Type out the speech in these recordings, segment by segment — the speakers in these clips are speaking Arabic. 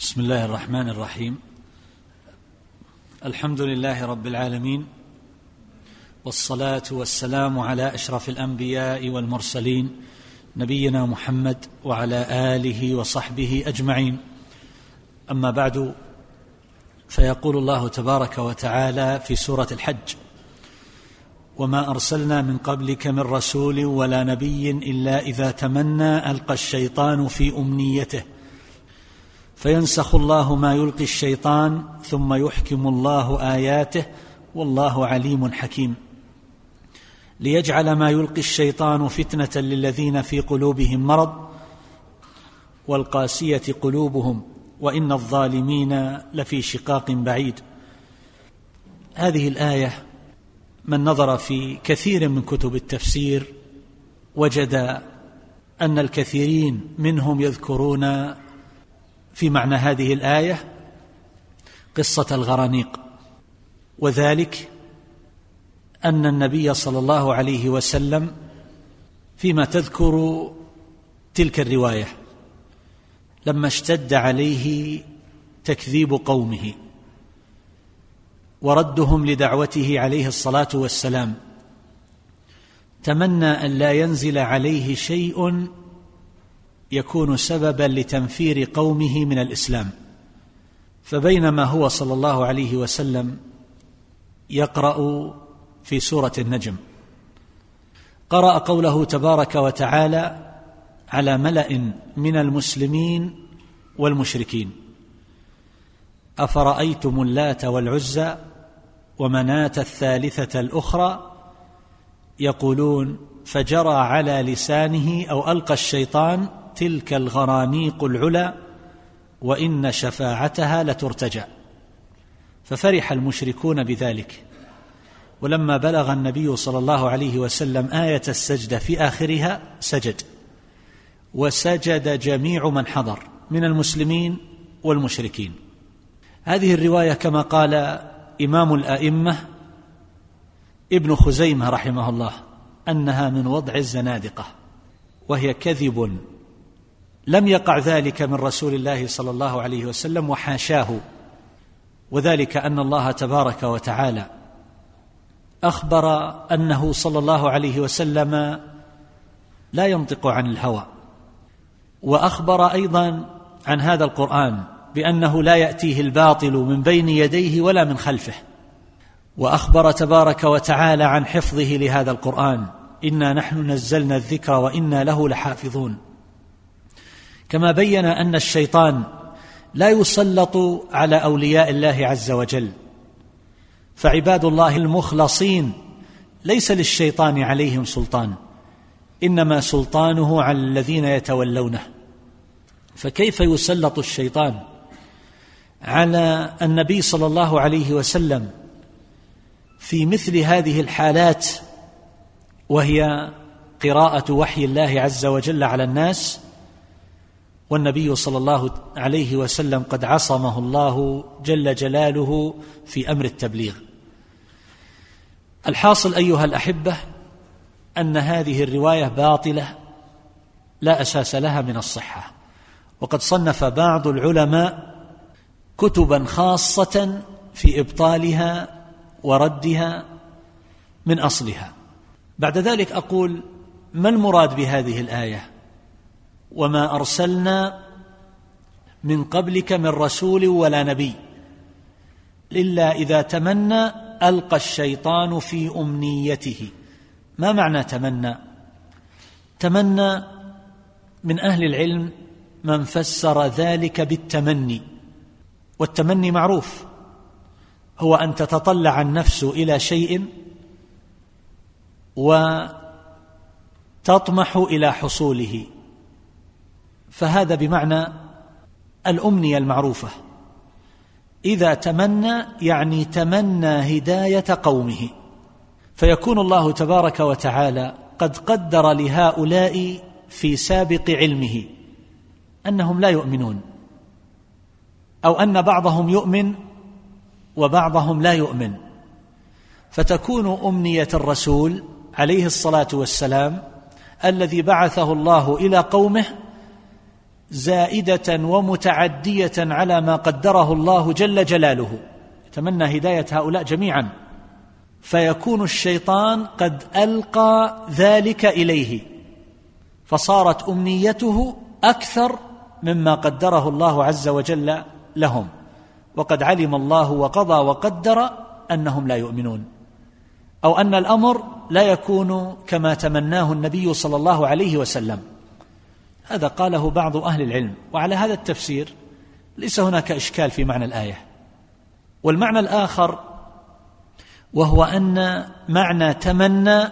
بسم الله الرحمن الرحيم. الحمد لله رب العالمين، والصلاة والسلام على أشرف الأنبياء والمرسلين نبينا محمد وعلى آله وصحبه أجمعين. أما بعد، فيقول الله تبارك وتعالى في سورة الحج: وما أرسلنا من قبلك من رسول ولا نبي إلا إذا تمنى ألقى الشيطان في أمنيته فينسخ الله ما يلقي الشيطان ثم يحكم الله آياته والله عليم حكيم، ليجعل ما يلقي الشيطان فتنة للذين في قلوبهم مرض والقاسية قلوبهم وإن الظالمين لفي شقاق بعيد. هذه الآية من نظر في كثير من كتب التفسير وجد أن الكثيرين منهم يذكرون في معنى هذه الآية قصة الغرانيق، وذلك أن النبي صلى الله عليه وسلم فيما تذكر تلك الرواية لما اشتد عليه تكذيب قومه وردهم لدعوته عليه الصلاة والسلام، تمنى أن لا ينزل عليه شيء يكون سببا لتنفير قومه من الإسلام. فبينما هو صلى الله عليه وسلم يقرأ في سورة النجم قرأ قوله تبارك وتعالى على ملأ من المسلمين والمشركين: أفرأيتم اللات والعزى ومناة الثالثة الأخرى يقولون فجرى على لسانه أو ألقى الشيطان تلك الغرانيق العلا وإن شفاعتها لترتجى. ففرح المشركون بذلك، ولما بلغ النبي صلى الله عليه وسلم آية السجدة في آخرها سجد، وسجد جميع من حضر من المسلمين والمشركين. هذه الرواية كما قال إمام الأئمة ابن خزيمة رحمه الله أنها من وضع الزنادقة، وهي كذب لم يقع ذلك من رسول الله صلى الله عليه وسلم وحاشاه، وذلك أن الله تبارك وتعالى أخبر أنه صلى الله عليه وسلم لا ينطق عن الهوى، وأخبر أيضا عن هذا القرآن بأنه لا يأتيه الباطل من بين يديه ولا من خلفه، وأخبر تبارك وتعالى عن حفظه لهذا القرآن: إنا نحن نزلنا الذكر وإنا له لحافظون. كما بين أن الشيطان لا يسلط على أولياء الله عز وجل، فعباد الله المخلصين ليس للشيطان عليهم سلطان، إنما سلطانه على الذين يتولونه. فكيف يسلط الشيطان على النبي صلى الله عليه وسلم في مثل هذه الحالات، وهي قراءة وحي الله عز وجل على الناس، والنبي صلى الله عليه وسلم قد عصمه الله جل جلاله في أمر التبليغ؟ الحاصل أيها الأحبة أن هذه الرواية باطلة لا أساس لها من الصحة، وقد صنف بعض العلماء كتبا خاصة في إبطالها وردها من أصلها. بعد ذلك أقول: ما المراد بهذه الآية؟ وما أرسلنا من قبلك من رسول ولا نبي إلا إذا تمنى ألقى الشيطان في أمنيته. ما معنى تمنى؟ تمنى من أهل العلم من فسر ذلك بالتمني، والتمني معروف، هو أن تتطلع النفس إلى شيء وتطمح إلى حصوله، فهذا بمعنى الأمنية المعروفة. إذا تمنى يعني تمنى هداية قومه، فيكون الله تبارك وتعالى قد قدر لهؤلاء في سابق علمه أنهم لا يؤمنون، أو أن بعضهم يؤمن وبعضهم لا يؤمن، فتكون أمنية الرسول عليه الصلاة والسلام الذي بعثه الله إلى قومه زائدة ومتعدية على ما قدره الله جل جلاله، يتمنى هداية هؤلاء جميعا، فيكون الشيطان قد ألقى ذلك إليه، فصارت أمنيته أكثر مما قدره الله عز وجل لهم، وقد علم الله وقضى وقدر أنهم لا يؤمنون، أو أن الأمر لا يكون كما تمناه النبي صلى الله عليه وسلم. هذا قاله بعض أهل العلم، وعلى هذا التفسير ليس هناك إشكال في معنى الآية. والمعنى الآخر وهو أن معنى تمنى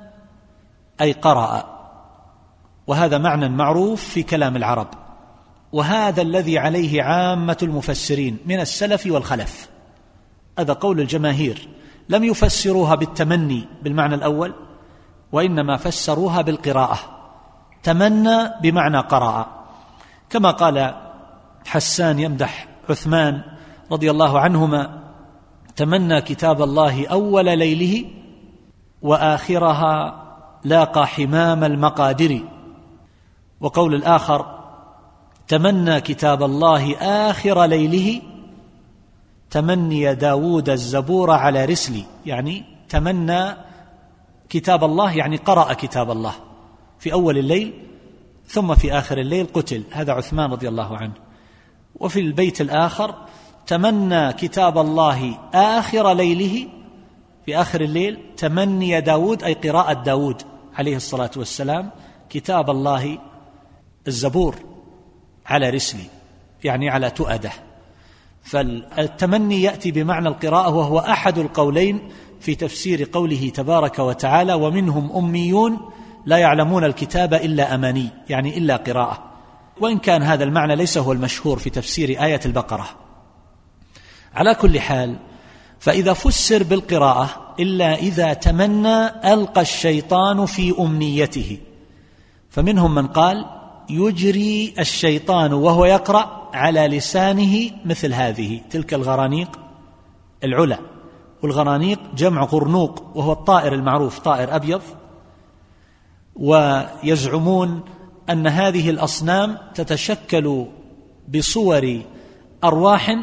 أي قرأ، وهذا معنى معروف في كلام العرب، وهذا الذي عليه عامة المفسرين من السلف والخلف. هذا قول الجماهير، لم يفسروها بالتمني بالمعنى الأول، وإنما فسروها بالقراءة، تمنى بمعنى قرأ، كما قال حسان يمدح عثمان رضي الله عنهما: تمنى كتاب الله أول ليله وآخرها لاقى حمام المقادر. وقول الآخر: تمنى كتاب الله آخر ليله تمني داود الزبور على رسلي، يعني تمنى كتاب الله، يعني قرأ كتاب الله في أول الليل ثم في آخر الليل قتل. هذا عثمان رضي الله عنه. وفي البيت الآخر: تمنى كتاب الله آخر ليله، في آخر الليل تمني داود أي قراءة داود عليه الصلاة والسلام كتاب الله الزبور على رسلي، يعني على تؤده. فالتمني يأتي بمعنى القراءة، وهو أحد القولين في تفسير قوله تبارك وتعالى: ومنهم أميون لا يعلمون الكتاب إلا أماني، يعني إلا قراءة، وإن كان هذا المعنى ليس هو المشهور في تفسير آية البقرة. على كل حال، فإذا فسر بالقراءة إلا إذا تمنى ألقى الشيطان في أمنيته، فمنهم من قال يجري الشيطان وهو يقرأ على لسانه مثل هذه تلك الغرانيق العلا، والغرانيق جمع غرنوق، وهو الطائر المعروف، طائر أبيض. ويزعمون أن هذه الأصنام تتشكل بصور أرواح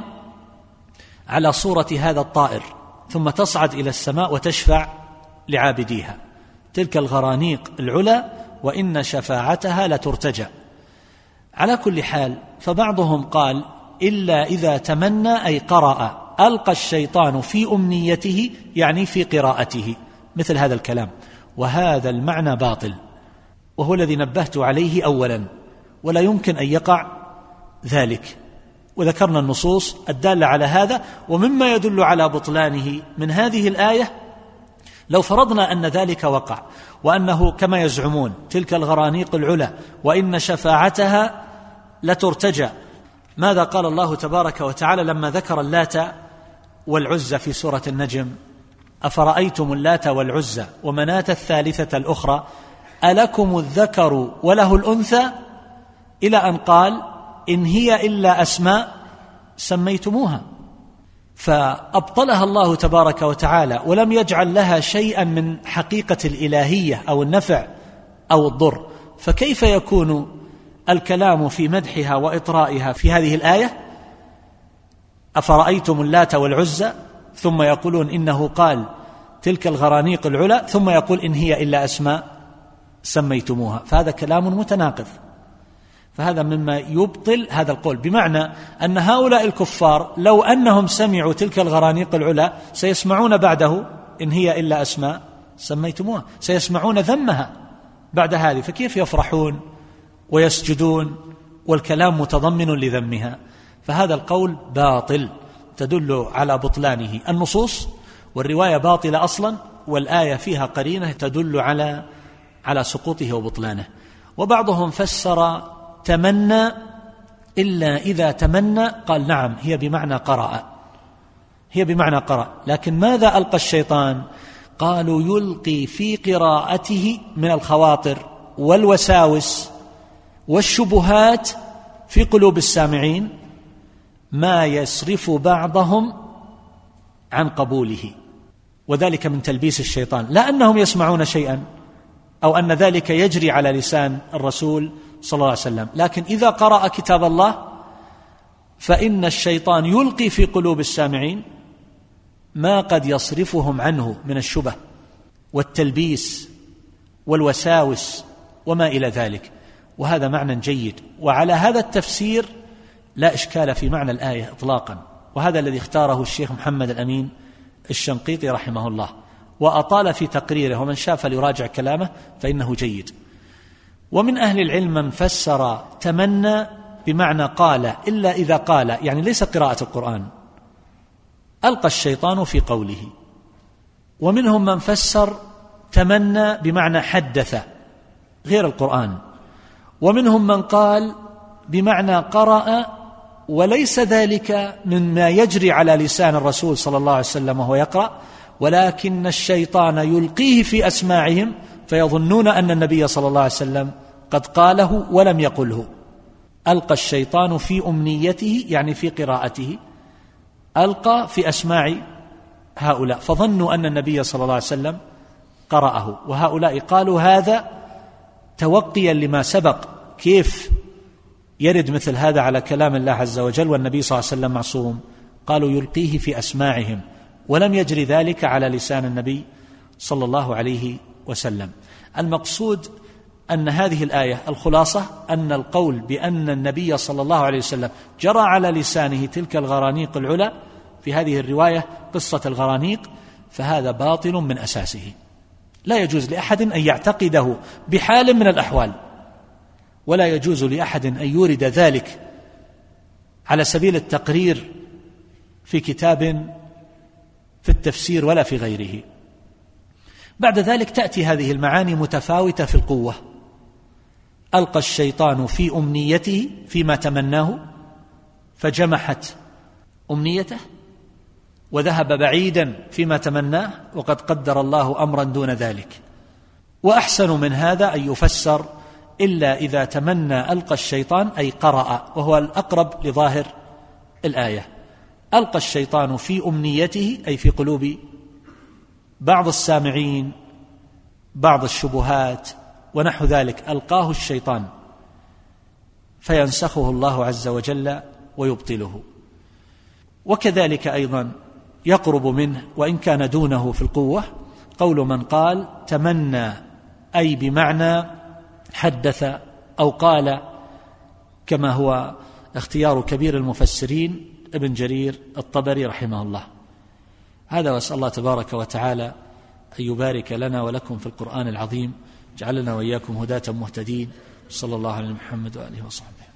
على صورة هذا الطائر، ثم تصعد إلى السماء وتشفع لعابديها، تلك الغرانيق العلا، وإن شفاعتها لترتجى. على كل حال، فبعضهم قال إلا إذا تمنى أي قرأ ألقى الشيطان في أمنيته، يعني في قراءته، مثل هذا الكلام، وهذا المعنى باطل، وهو الذي نبهت عليه أولا، ولا يمكن أن يقع ذلك. وذكرنا النصوص الدالة على هذا. ومما يدل على بطلانه من هذه الآية، لو فرضنا أن ذلك وقع، وأنه كما يزعمون تلك الغرانيق العلا وإن شفاعتها لترتجى، ماذا قال الله تبارك وتعالى لما ذكر اللات والعزى في سورة النجم؟ أفرأيتم اللات والعزى ومناة الثالثة الأخرى ألكم الذكر وله الأنثى، إلى أن قال إن هي إلا أسماء سميتموها، فأبطلها الله تبارك وتعالى، ولم يجعل لها شيئا من حقيقة الإلهية أو النفع أو الضر. فكيف يكون الكلام في مدحها وإطرائها في هذه الآية؟ أفرأيتم اللات والعزى، ثم يقولون إنه قال تلك الغرانيق العلا، ثم يقول إن هي إلا أسماء سميتموها، فهذا كلام متناقض. فهذا مما يبطل هذا القول، بمعنى أن هؤلاء الكفار لو أنهم سمعوا تلك الغرانيق العلا سيسمعون بعده إن هي إلا أسماء سميتموها، سيسمعون ذمها بعد هذه، فكيف يفرحون ويسجدون والكلام متضمن لذمها؟ فهذا القول باطل، تدل على بطلانه النصوص، والرواية باطلة أصلا، والآية فيها قرينة تدل على سقوطه وبطلانه. وبعضهم فسر تمنى إلا إذا تمنى، قال نعم هي بمعنى قرأ، هي بمعنى قرأ، لكن ماذا ألقى الشيطان؟ قالوا يلقي في قراءته من الخواطر والوساوس والشبهات في قلوب السامعين ما يصرف بعضهم عن قبوله، وذلك من تلبيس الشيطان، لا أنهم يسمعون شيئا أو أن ذلك يجري على لسان الرسول صلى الله عليه وسلم. لكن إذا قرأ كتاب الله فإن الشيطان يلقي في قلوب السامعين ما قد يصرفهم عنه من الشبه والتلبيس والوساوس وما إلى ذلك، وهذا معنى جيد. وعلى هذا التفسير لا إشكال في معنى الآية إطلاقا، وهذا الذي اختاره الشيخ محمد الأمين الشنقيطي رحمه الله، وأطال في تقريره، ومن شاء فليراجع كلامه فإنه جيد. ومن أهل العلم من فسر تمنى بمعنى قال، إلا إذا قال، يعني ليس قراءة القرآن، ألقى الشيطان في قوله. ومنهم من فسر تمنى بمعنى حدث غير القرآن. ومنهم من قال بمعنى قرأ، وليس ذلك مما يجري على لسان الرسول صلى الله عليه وسلم وهو يقرأ، ولكن الشيطان يلقيه في أسماعهم فيظنون أن النبي صلى الله عليه وسلم قد قاله ولم يقله. ألقى الشيطان في أمنيته، يعني في قراءته، ألقى في أسماع هؤلاء، فظنوا أن النبي صلى الله عليه وسلم قرأه، وهؤلاء قالوا هذا توقيا لما سبق. كيف يرد مثل هذا على كلام الله عز وجل والنبي صلى الله عليه وسلم معصوم؟ قالوا يلقيه في أسماعهم، ولم يجري ذلك على لسان النبي صلى الله عليه وسلم. المقصود أن هذه الآية الخلاصة أن القول بأن النبي صلى الله عليه وسلم جرى على لسانه تلك الغرانيق العلا في هذه الرواية قصة الغرانيق، فهذا باطل من أساسه، لا يجوز لأحد أن يعتقده بحال من الأحوال، ولا يجوز لأحد أن يورد ذلك على سبيل التقرير في كتاب في التفسير ولا في غيره. بعد ذلك تأتي هذه المعاني متفاوتة في القوة. ألقى الشيطان في أمنيته فيما تمناه فجمحت أمنيته وذهب بعيدا فيما تمناه، وقد قدر الله أمرا دون ذلك. وأحسن من هذا أن يفسر إلا إذا تمنى ألقى الشيطان أي قرأ، وهو الأقرب لظاهر الآية. ألقى الشيطان في أمنيته أي في قلوب بعض السامعين بعض الشبهات ونحو ذلك، ألقاه الشيطان فينسخه الله عز وجل ويبطله. وكذلك أيضا يقرب منه وإن كان دونه في القوة قول من قال تمنى أي بمعنى حدث أو قال، كما هو اختيار كبير المفسرين ابن جرير الطبري رحمه الله. هذا، وأسأل الله تبارك وتعالى أن يبارك لنا ولكم في القرآن العظيم، جعلنا وإياكم هداة مهتدين، صلى الله على محمد وآله وصحبه.